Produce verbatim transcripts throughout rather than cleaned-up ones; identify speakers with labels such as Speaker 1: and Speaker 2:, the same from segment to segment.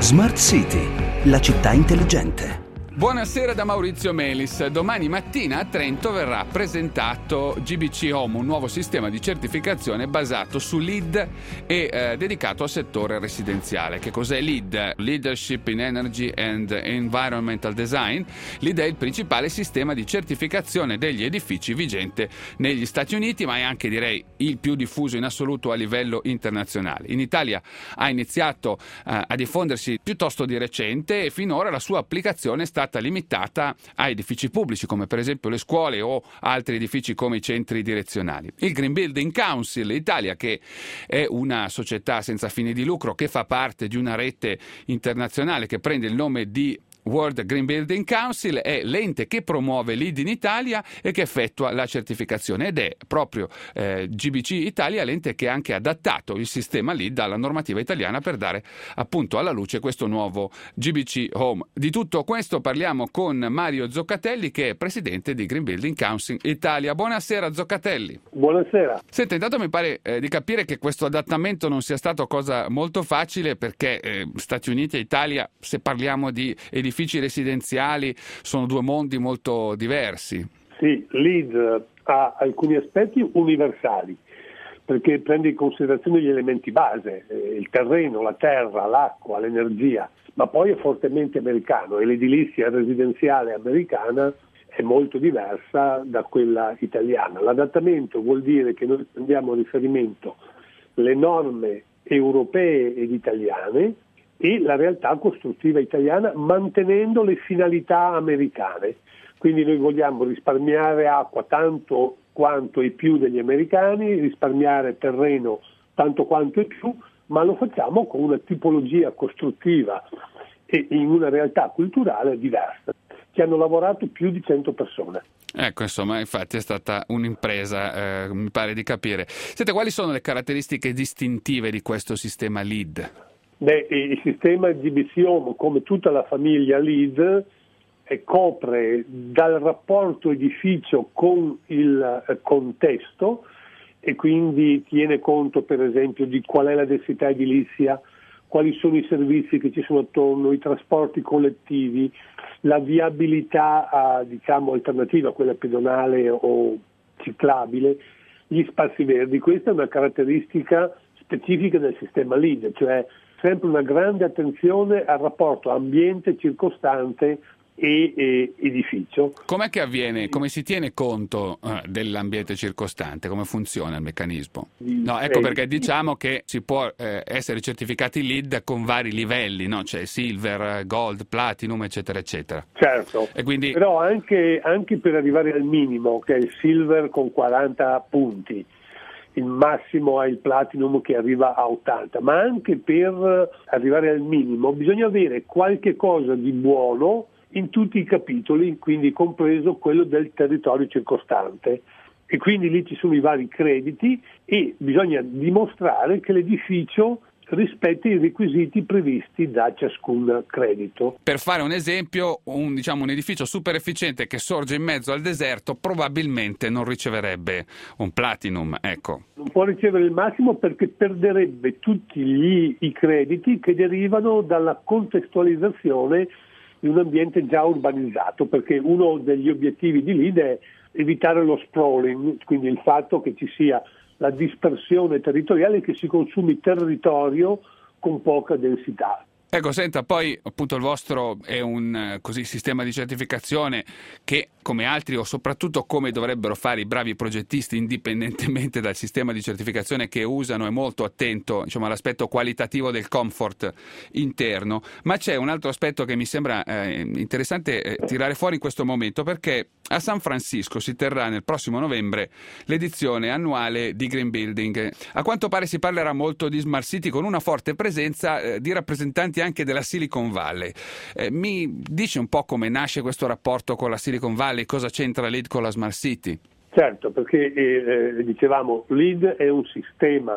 Speaker 1: Smart City, la città intelligente.
Speaker 2: Buonasera da Maurizio Melis. Domani mattina a Trento verrà presentato G B C Home, un nuovo sistema di certificazione basato su L E E D e eh, dedicato al settore residenziale. Che cos'è L E E D? Leadership in Energy and Environmental Design. L E E D è il principale sistema di certificazione degli edifici vigente negli Stati Uniti, ma è anche, direi, il più diffuso in assoluto a livello internazionale. In Italia ha iniziato eh, a diffondersi piuttosto di recente e finora la sua applicazione è stata limitata a edifici pubblici come per esempio le scuole o altri edifici come i centri direzionali. Il Green Building Council Italia, che è una società senza fini di lucro che fa parte di una rete internazionale che prende il nome di World Green Building Council, è l'ente che promuove L E E D in Italia e che effettua la certificazione, ed è proprio eh, G B C Italia l'ente che ha anche adattato il sistema L E E D alla normativa italiana per dare appunto alla luce questo nuovo G B C Home. Di tutto questo parliamo con Mario Zoccatelli, che è presidente di Green Building Council Italia. Buonasera Zoccatelli.
Speaker 3: Buonasera.
Speaker 2: Senta, intanto mi pare eh, di capire che questo adattamento non sia stato cosa molto facile, perché eh, Stati Uniti e Italia, se parliamo di edifici edifici residenziali, sono due mondi molto diversi.
Speaker 3: Sì, l'L E E D ha alcuni aspetti universali, perché prende in considerazione gli elementi base, eh, il terreno, la terra, l'acqua, l'energia, ma poi è fortemente americano e l'edilizia residenziale americana è molto diversa da quella italiana. L'adattamento vuol dire che noi prendiamo a riferimento le norme europee ed italiane e la realtà costruttiva italiana, mantenendo le finalità americane. Quindi noi vogliamo risparmiare acqua tanto quanto e più degli americani, risparmiare terreno tanto quanto e più, ma lo facciamo con una tipologia costruttiva e in una realtà culturale diversa. Ci hanno lavorato più di cento persone.
Speaker 2: Ecco, insomma, infatti è stata un'impresa, eh, mi pare di capire. Senta, quali sono le caratteristiche distintive di questo sistema L E E D?
Speaker 3: Beh, il sistema G B C Home, come tutta la famiglia L E E D, eh, copre dal rapporto edificio con il eh, contesto e quindi tiene conto per esempio di qual è la densità edilizia, quali sono i servizi che ci sono attorno, i trasporti collettivi, la viabilità eh, diciamo alternativa, quella pedonale o ciclabile, gli spazi verdi. Questa è una caratteristica specifica del sistema L E E D, cioè sempre una grande attenzione al rapporto ambiente circostante e, e edificio.
Speaker 2: Com'è che avviene? Come si tiene conto eh, dell'ambiente circostante? Come funziona il meccanismo? No, ecco perché diciamo che si può eh, essere certificati L E E D con vari livelli, no? C'è Silver, Gold, Platinum, eccetera, eccetera.
Speaker 3: Certo,
Speaker 2: e quindi...
Speaker 3: però anche, anche per arrivare al minimo, che è il Silver con quaranta punti, il massimo è il Platinum che arriva a ottanta, ma anche per arrivare al minimo bisogna avere qualche cosa di buono in tutti i capitoli, quindi compreso quello del territorio circostante, e quindi lì ci sono i vari crediti e bisogna dimostrare che l'edificio rispetta i requisiti previsti da ciascun credito.
Speaker 2: Per fare un esempio, un, diciamo, un edificio super efficiente che sorge in mezzo al deserto probabilmente non riceverebbe un Platinum, ecco.
Speaker 3: Non può ricevere il massimo perché perderebbe tutti gli, i crediti che derivano dalla contestualizzazione di un ambiente già urbanizzato, perché uno degli obiettivi di L E E D è evitare lo sprawling, quindi il fatto che ci sia la dispersione territoriale, che si consumi territorio con poca densità.
Speaker 2: Ecco, senta, poi appunto il vostro è un così sistema di certificazione che, come altri o soprattutto come dovrebbero fare i bravi progettisti, indipendentemente dal sistema di certificazione che usano, è molto attento, diciamo, all'aspetto qualitativo del comfort interno. Ma c'è un altro aspetto che mi sembra eh, interessante eh, tirare fuori in questo momento, perché a San Francisco si terrà nel prossimo novembre l'edizione annuale di Green Building. A quanto pare si parlerà molto di Smart City, con una forte presenza eh, di rappresentanti anche della Silicon Valley. Eh, mi dice un po' come nasce questo rapporto con la Silicon Valley, cosa c'entra L E E D con la Smart City?
Speaker 3: Certo, perché eh, eh, dicevamo, L E E D è un sistema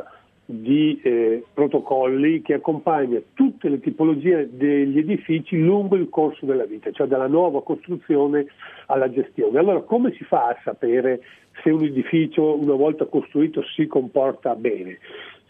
Speaker 3: di eh, protocolli che accompagna tutte le tipologie degli edifici lungo il corso della vita, cioè dalla nuova costruzione alla gestione. Allora, come si fa a sapere se un edificio una volta costruito si comporta bene?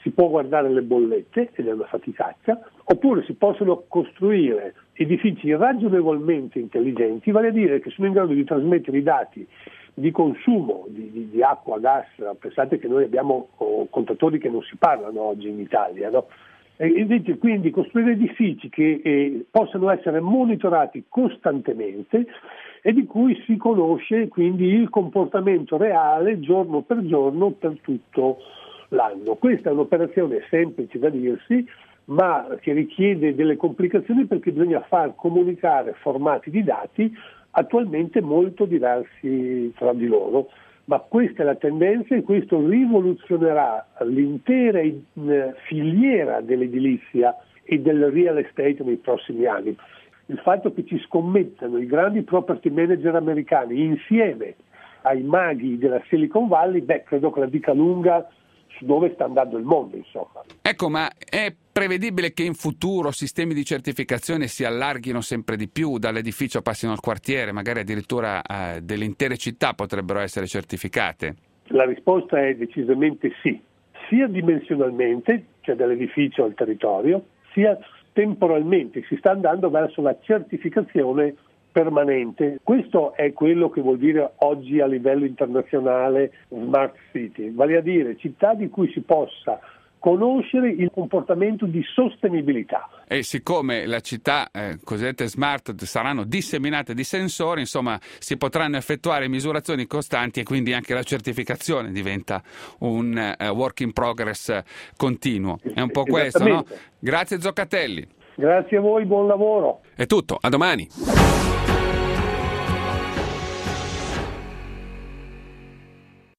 Speaker 3: si può guardare le bollette ed è una faticaccia, oppure si possono costruire edifici ragionevolmente intelligenti, vale a dire che sono in grado di trasmettere i dati di consumo di, di, di acqua, gas. Pensate che noi abbiamo oh, contatori che non si parlano oggi in Italia, no? E invece quindi costruire edifici che eh, possano essere monitorati costantemente e di cui si conosce quindi il comportamento reale giorno per giorno per tutto l'anno. Questa è un'operazione semplice da dirsi, ma che richiede delle complicazioni perché bisogna far comunicare formati di dati attualmente molto diversi tra di loro. Ma questa è la tendenza e questo rivoluzionerà l'intera filiera dell'edilizia e del real estate nei prossimi anni. Il fatto che ci scommettano i grandi property manager americani insieme ai maghi della Silicon Valley, beh, credo che la dica lunga su dove sta andando il mondo, insomma.
Speaker 2: Ecco, ma è prevedibile che in futuro sistemi di certificazione si allarghino sempre di più, dall'edificio passino al quartiere, magari addirittura eh, delle intere città potrebbero essere certificate?
Speaker 3: La risposta è decisamente sì, sia dimensionalmente, cioè dall'edificio al territorio, sia temporalmente. Si sta andando verso la certificazione permanente. Questo è quello che vuol dire oggi a livello internazionale smart city, vale a dire città di cui si possa conoscere il comportamento di sostenibilità.
Speaker 2: E siccome la città eh, cosiddette smart saranno disseminate di sensori, insomma si potranno effettuare misurazioni costanti e quindi anche la certificazione diventa un uh, work in progress continuo. È un po' questo, no? Grazie Zoccatelli.
Speaker 3: Grazie a voi, buon lavoro.
Speaker 2: È tutto, a domani.